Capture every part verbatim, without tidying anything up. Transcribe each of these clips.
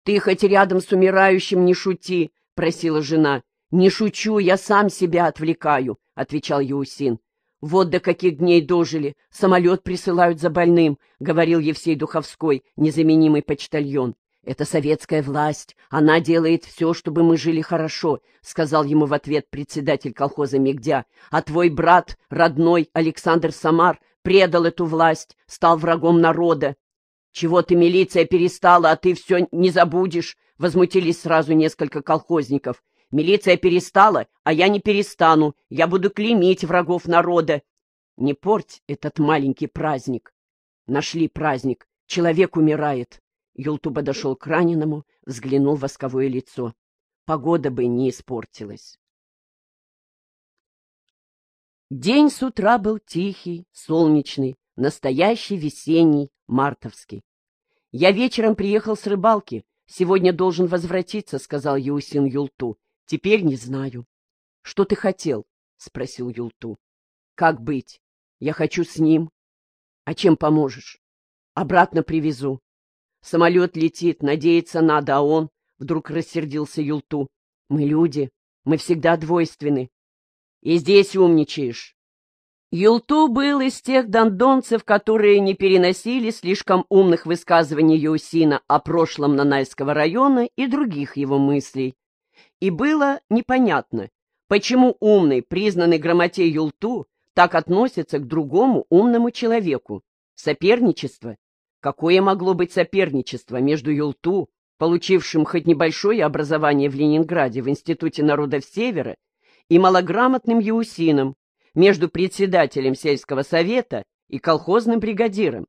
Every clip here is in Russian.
Ты хоть рядом с умирающим не шути, — просила жена. — Не шучу, я сам себя отвлекаю, — отвечал Еусин. — Вот до каких дней дожили, самолет присылают за больным, — говорил Евсей Духовской, незаменимый почтальон. — Это советская власть, она делает все, чтобы мы жили хорошо, — сказал ему в ответ председатель колхоза Мигдя. — А твой брат, родной Александр Самар, предал эту власть, стал врагом народа. — Чего ты, милиция, перестала, а ты все не забудешь? — возмутились сразу несколько колхозников. — Милиция перестала, а я не перестану. Я буду клеймить врагов народа. Не порть этот маленький праздник. Нашли праздник. Человек умирает. Юлту подошел к раненому, взглянул в восковое лицо. Погода бы не испортилась. День с утра был тихий, солнечный, настоящий весенний, мартовский. — Я вечером приехал с рыбалки. Сегодня должен возвратиться, — сказал Еусин Юлту. — Теперь не знаю. — Что ты хотел? — спросил Юлту. — Как быть? Я хочу с ним. — А чем поможешь? — Обратно привезу. Самолет летит, надеяться надо, а он... Вдруг рассердился Юлту. — Мы люди, мы всегда двойственны. — И здесь умничаешь. Юлту был из тех дондонцев, которые не переносили слишком умных высказываний Еусина о прошлом Нанайского района и других его мыслей. И было непонятно, почему умный, признанный грамотей Юлту так относится к другому умному человеку. Соперничество? Какое могло быть соперничество между Юлту, получившим хоть небольшое образование в Ленинграде в Институте народов Севера, и малограмотным Еусином, между председателем сельского совета и колхозным бригадиром?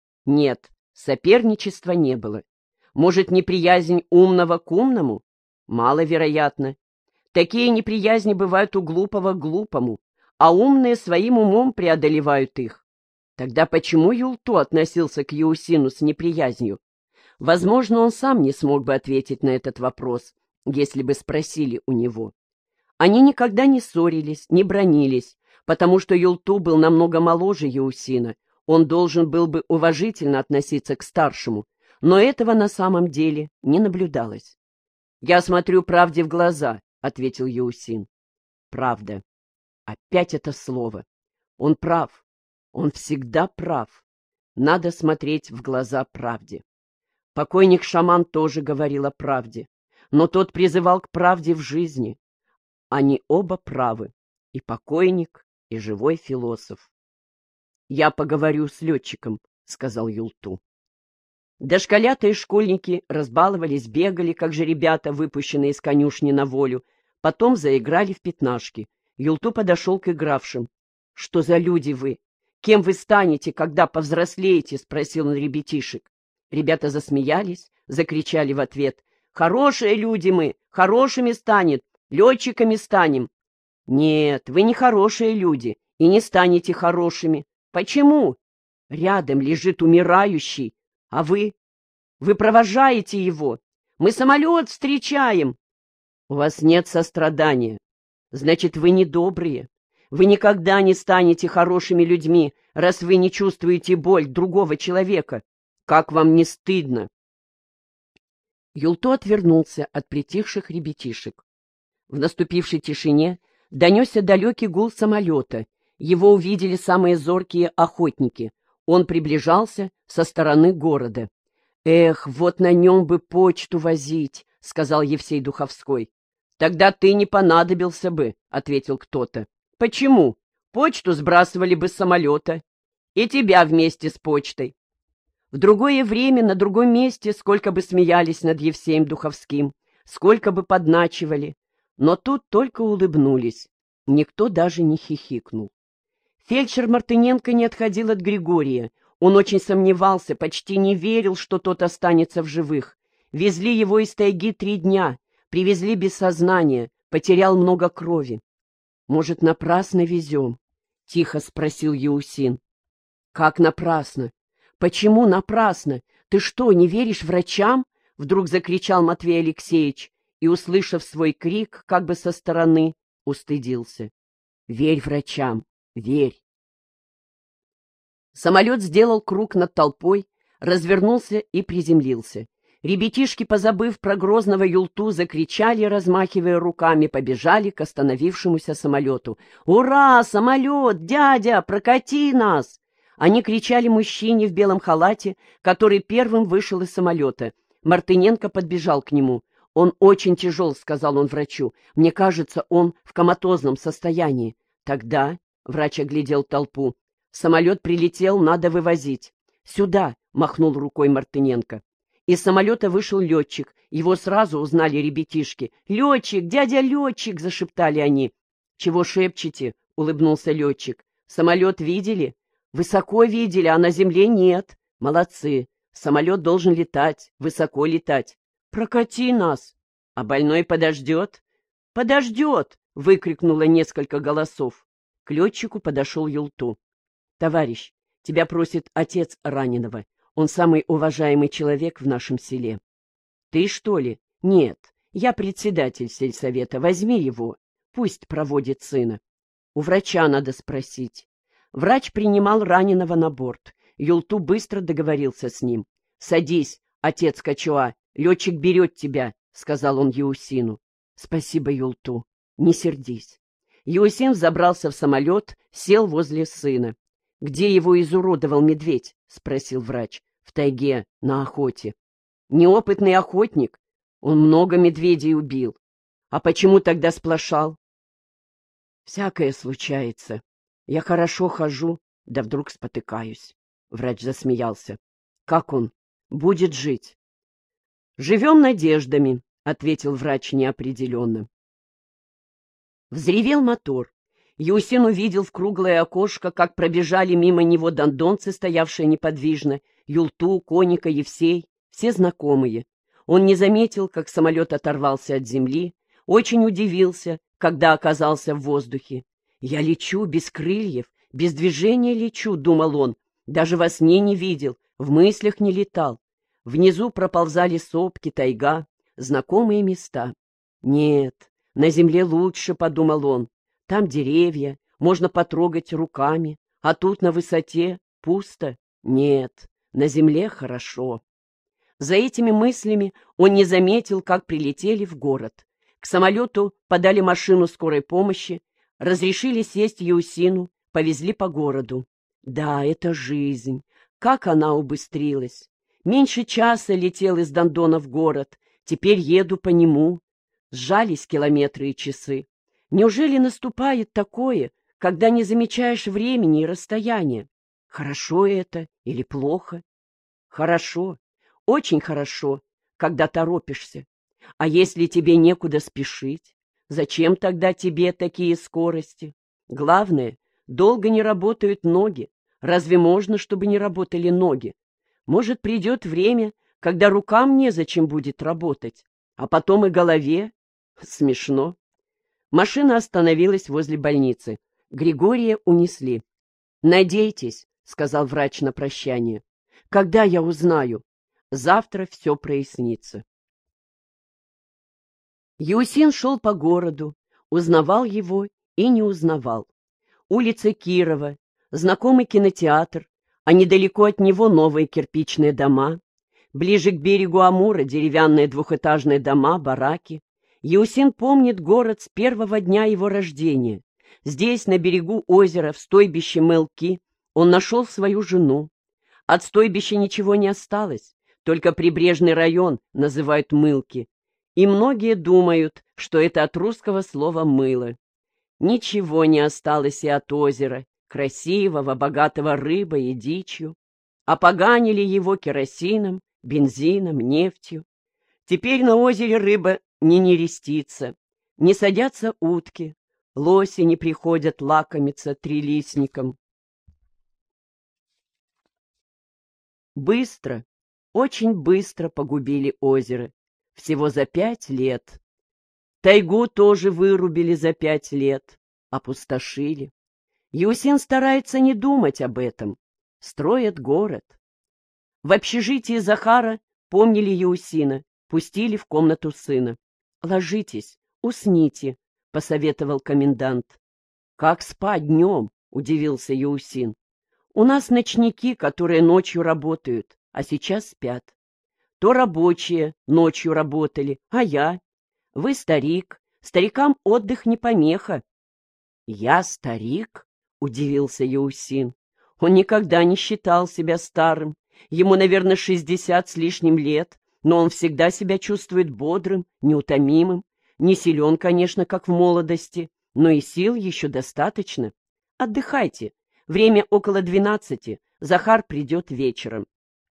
Нет, соперничества не было. Может, неприязнь умного к умному? Маловероятно. Такие неприязни бывают у глупого к глупому, а умные своим умом преодолевают их. Тогда почему Юлту относился к Еусину с неприязнью? Возможно, он сам не смог бы ответить на этот вопрос, если бы спросили у него. Они никогда не ссорились, не бранились, потому что Юлту был намного моложе Еусина, он должен был бы уважительно относиться к старшему, но этого на самом деле не наблюдалось. — Я смотрю правде в глаза, — ответил Еусин. — Правда. Опять это слово. Он прав. Он всегда прав. Надо смотреть в глаза правде. Покойник-шаман тоже говорил о правде, но тот призывал к правде в жизни. Они оба правы, и покойник, и живой философ. — Я поговорю с летчиком, — сказал Юлту. Дошколята и школьники разбаловались, бегали, как же ребята, выпущенные из конюшни на волю, потом заиграли в пятнашки. Юлту подошел к игравшим. — Что за люди вы? Кем вы станете, когда повзрослеете? — спросил он ребятишек. Ребята засмеялись, закричали в ответ. — Хорошие люди мы, хорошими станет, летчиками станем. — Нет, вы не хорошие люди и не станете хорошими. Почему? Рядом лежит умирающий, а вы? Вы провожаете его. Мы самолет встречаем. У вас нет сострадания. Значит, вы недобрые. Вы никогда не станете хорошими людьми, раз вы не чувствуете боль другого человека. Как вам не стыдно? Юлту отвернулся от притихших ребятишек. В наступившей тишине донесся далекий гул самолета. Его увидели самые зоркие охотники. Он приближался со стороны города. — Эх, вот на нем бы почту возить, — сказал Евсей Духовской. — Тогда ты не понадобился бы, — ответил кто-то. — Почему? Почту сбрасывали бы с самолета. И тебя вместе с почтой. В другое время, на другом месте, сколько бы смеялись над Евсеем Духовским, сколько бы подначивали, но тут только улыбнулись. Никто даже не хихикнул. Фельдшер Мартыненко не отходил от Григория. Он очень сомневался, почти не верил, что тот останется в живых. Везли его из тайги три дня, привезли без сознания, потерял много крови. — Может, напрасно везем? — тихо спросил Еусин. — Как напрасно? Почему напрасно? Ты что, не веришь врачам? — вдруг закричал Матвей Алексеевич и, услышав свой крик, как бы со стороны, устыдился. — Верь врачам, верь. Самолет сделал круг над толпой, развернулся и приземлился. Ребятишки, позабыв про грозного Юлту, закричали, размахивая руками, побежали к остановившемуся самолету. «Ура! Самолет! Дядя, прокати нас!» Они кричали мужчине в белом халате, который первым вышел из самолета. Мартыненко подбежал к нему. «Он очень тяжел», — сказал он врачу. «Мне кажется, он в коматозном состоянии». «Тогда...» — врач оглядел толпу. «Самолет прилетел, надо вывозить». «Сюда!» — махнул рукой Мартыненко. Из самолета вышел летчик. Его сразу узнали ребятишки. «Летчик! Дядя летчик!» — зашептали они. «Чего шепчете?» — улыбнулся летчик. «Самолет видели?» «Высоко видели, а на земле нет». «Молодцы! Самолет должен летать, высоко летать». «Прокати нас!» «А больной подождет?» «Подождет!» — выкрикнуло несколько голосов. К летчику подошел Юлту. «Товарищ, тебя просит отец раненого. Он самый уважаемый человек в нашем селе». «Ты, что ли?» «Нет, я председатель сельсовета. Возьми его. Пусть проводит сына». «У врача надо спросить». Врач принимал раненого на борт. Юлту быстро договорился с ним. «Садись, отец Качуа, летчик берет тебя», — сказал он Еусину. «Спасибо, Юлту. Не сердись». Еусин забрался в самолет, сел возле сына. «Где его изуродовал медведь?» — спросил врач. «В тайге, на охоте». «Неопытный охотник? Он много медведей убил. А почему тогда сплошал?» «Всякое случается. Я хорошо хожу, да вдруг спотыкаюсь». Врач засмеялся. «Как он? Будет жить?» «Живем надеждами», — ответил врач неопределенно. Взревел мотор. Еусин увидел в круглое окошко, как пробежали мимо него дондонцы, стоявшие неподвижно, Юлту, Коника, Евсей, все знакомые. Он не заметил, как самолет оторвался от земли, очень удивился, когда оказался в воздухе. «Я лечу без крыльев, без движения лечу», — думал он, даже во сне не видел, в мыслях не летал. Внизу проползали сопки, тайга, знакомые места. «Нет, на земле лучше», — подумал он. Там деревья, можно потрогать руками, а тут на высоте пусто. Нет, на земле хорошо. За этими мыслями он не заметил, как прилетели в город. К самолету подали машину скорой помощи, разрешили сесть Еусину, повезли по городу. Да, это жизнь. Как она убыстрилась. Меньше часа летел из Дондона в город, теперь еду по нему. Сжались километры и часы. Неужели наступает такое, когда не замечаешь времени и расстояния? Хорошо это или плохо? Хорошо, очень хорошо, когда торопишься. А если тебе некуда спешить, зачем тогда тебе такие скорости? Главное, долго не работают ноги. Разве можно, чтобы не работали ноги? Может, придет время, когда рукам незачем будет работать, а потом и голове? Смешно. Машина остановилась возле больницы. Григория унесли. «Надейтесь», — сказал врач на прощание. «Когда я узнаю? Завтра все прояснится». Еусин шел по городу, узнавал его и не узнавал. Улица Кирова, знакомый кинотеатр, а недалеко от него новые кирпичные дома. Ближе к берегу Амура деревянные двухэтажные дома, бараки. Еусин помнит город с первого дня его рождения. Здесь, на берегу озера, в стойбище Мелки, он нашел свою жену. От стойбища ничего не осталось, только прибрежный район называют Мылки. И многие думают, что это от русского слова «мыло». Ничего не осталось и от озера, красивого, богатого рыбой и дичью. Опоганили его керосином, бензином, нефтью. Теперь на озере рыба не нерестится, не садятся утки, лоси не приходят лакомиться трилистником. Быстро, очень быстро погубили озеро, всего за пять лет. Тайгу тоже вырубили за пять лет, опустошили. Еусин старается не думать об этом, строят город. В общежитии Захара помнили Еусина, пустили в комнату сына. «Ложитесь, усните», — посоветовал комендант. «Как спать днем?» — удивился Еусин. «У нас ночники, которые ночью работают, а сейчас спят». То рабочие ночью работали, а я? Вы старик, старикам отдых не помеха. Я старик? — удивился Яусин. Он никогда не считал себя старым. Ему, наверное, шестьдесят с лишним лет, но он всегда себя чувствует бодрым, неутомимым. Не силен, конечно, как в молодости, но и сил еще достаточно. Отдыхайте. Время около двенадцати. Захар придет вечером.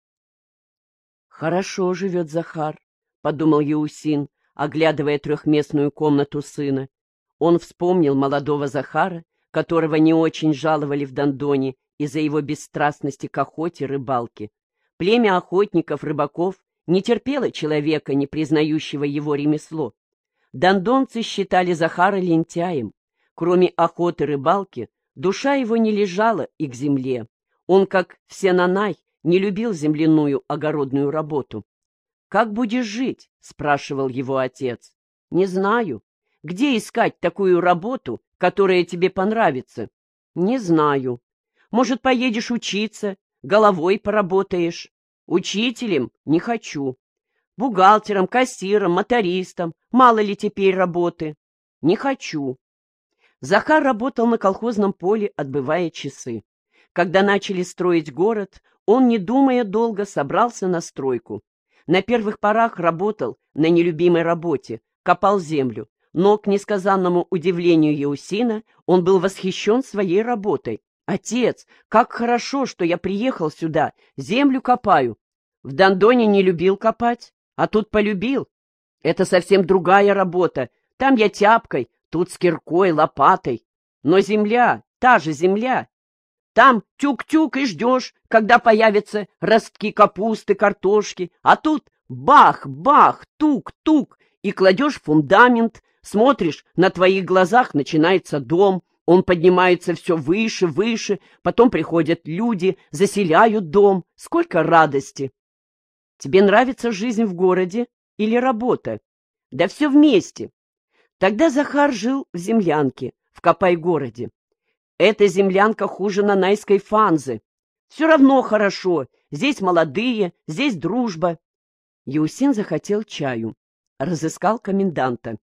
Хорошо живет Захар, — подумал Яусин, оглядывая трехместную комнату сына. Он вспомнил молодого Захара, которого не очень жаловали в Дондоне из-за его бесстрастности к охоте и рыбалке. Племя охотников-рыбаков не терпело человека, не признающего его ремесло. Дондонцы считали Захара лентяем. Кроме охоты и рыбалки, душа его не лежала и к земле. Он, как все нанай, не любил земляную огородную работу. «Как будешь жить?» — спрашивал его отец. «Не знаю. Где искать такую работу, которая тебе понравится?» «Не знаю. Может, поедешь учиться, головой поработаешь?» «Учителем не хочу. Бухгалтером, кассиром, мотористом. Мало ли теперь работы?» «Не хочу». Захар работал на колхозном поле, отбывая часы. Когда начали строить город, он, не думая долго, собрался на стройку. На первых порах работал на нелюбимой работе, копал землю, но, к несказанному удивлению Яусина, он был восхищен своей работой. «Отец, как хорошо, что я приехал сюда, землю копаю. В Дондоне не любил копать, а тут полюбил. Это совсем другая работа, там я тяпкой, тут с киркой, лопатой. Но земля, та же земля. Там тюк-тюк и ждешь, когда появятся ростки капусты, картошки, а тут бах-бах, тук-тук, и кладешь фундамент, смотришь, на твоих глазах начинается дом, он поднимается все выше, выше, потом приходят люди, заселяют дом. Сколько радости! Тебе нравится жизнь в городе или работа? Да все вместе. Тогда Захар жил в землянке, в Копай-городе. Эта землянка хуже нанайской Фанзы. Все равно хорошо, здесь молодые, здесь дружба. Яусин захотел чаю, разыскал коменданта.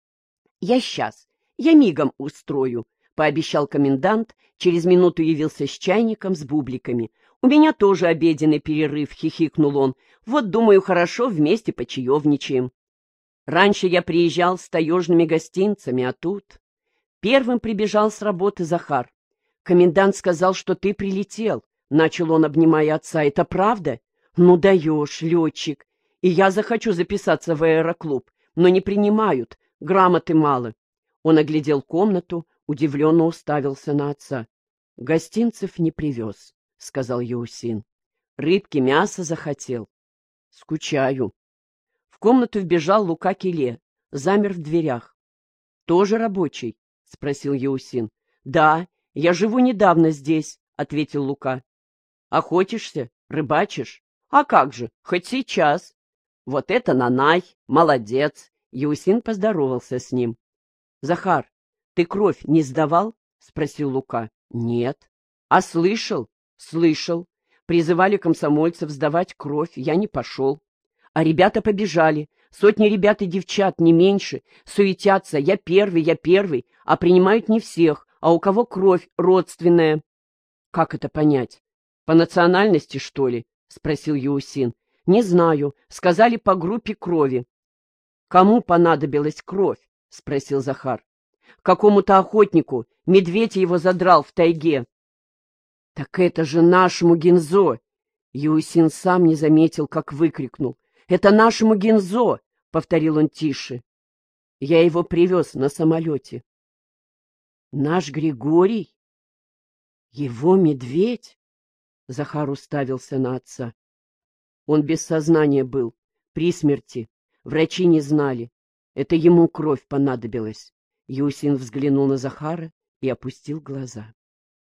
«Я сейчас, я мигом устрою», — пообещал комендант, через минуту явился с чайником, с бубликами. «У меня тоже обеденный перерыв», — хихикнул он. «Вот, думаю, хорошо, вместе почаевничаем. Раньше я приезжал с таежными гостинцами, а тут...» Первым прибежал с работы Захар. «Комендант сказал, что ты прилетел», — начал он, обнимая отца. «Это правда?» «Ну даешь, летчик. И я захочу записаться в аэроклуб, но не принимают, грамоты мало». Он оглядел комнату, удивленно уставился на отца. «Гостинцев не привез», — сказал Яусин. «Рыбки, мясо захотел». «Скучаю». В комнату вбежал Лука Келе, замер в дверях. «Тоже рабочий?» — спросил Яусин. «Да, я живу недавно здесь», — ответил Лука. «Охотишься? Рыбачишь? А как же, хоть сейчас». «Вот это нанай, молодец!» — Яусин поздоровался с ним. «Захар, ты кровь не сдавал?» — спросил Лука. «Нет». «А слышал?» «Слышал. Призывали комсомольцев сдавать кровь, я не пошел. А ребята побежали. Сотни ребят и девчат, не меньше, суетятся. Я первый, я первый, а принимают не всех, а у кого кровь родственная». «Как это понять? По национальности, что ли?» — спросил Яусин. «Не знаю. Сказали, по группе крови». «Кому понадобилась кровь?» — спросил Захар. «Какому-то охотнику. Медведь его задрал в тайге». «Так это же нашему Гинзо!» Яусин сам не заметил, как выкрикнул. «Это нашему Гинзо!» — повторил он тише. «Я его привез на самолете». «Наш Григорий? Его медведь?» Захар уставился на отца. «Он без сознания был, при смерти. Врачи не знали. Это ему кровь понадобилась». Яусин взглянул на Захара и опустил глаза.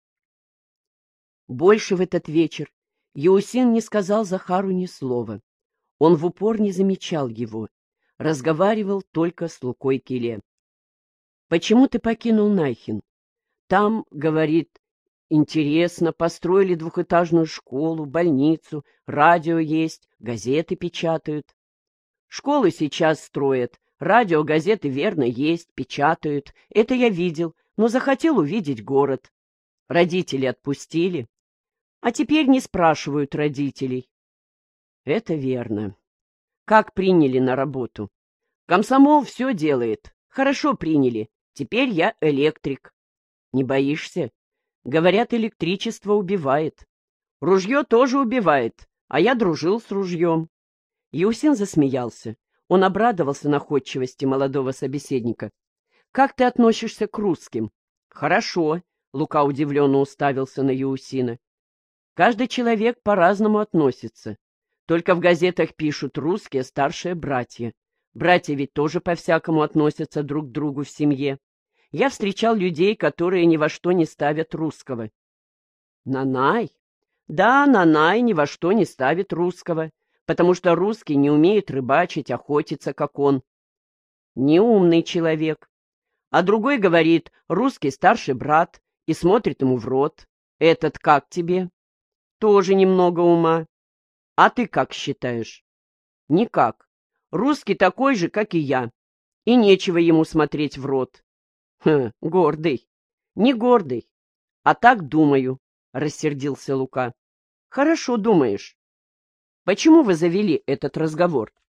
Больше в этот вечер Яусин не сказал Захару ни слова. Он в упор не замечал его, разговаривал только с Лукой Келе. «Почему ты покинул Найхин? Там, — говорит, Интересно, построили двухэтажную школу, больницу, радио есть, газеты печатают. Школы сейчас строят, радио, газеты, верно, есть, печатают. Это я видел, но захотел увидеть город. Родители отпустили, а теперь не спрашивают родителей. Это верно. Как приняли на работу? Комсомол все делает. Хорошо приняли. Теперь я электрик. Не боишься? Говорят, электричество убивает. Ружье тоже убивает, а я дружил с ружьем. Еусин засмеялся. Он обрадовался находчивости молодого собеседника. «Как ты относишься к русским?» «Хорошо», — Лука удивленно уставился на Еусина. «Каждый человек по-разному относится. Только в газетах пишут русские старшие братья. Братья ведь тоже по-всякому относятся друг к другу в семье. Я встречал людей, которые ни во что не ставят русского». «Нанай?» «Да, Нанай ни во что не ставит русского, потому что русский не умеет рыбачить, охотиться, как он. Неумный человек. А другой говорит, русский старший брат, и смотрит ему в рот. Этот как тебе? Тоже немного ума. А ты как считаешь?» «Никак. Русский такой же, как и я. И нечего ему смотреть в рот». «Хм, гордый». «Не гордый, а так думаю», — рассердился Лука. «Хорошо думаешь. Почему вы завели этот разговор?»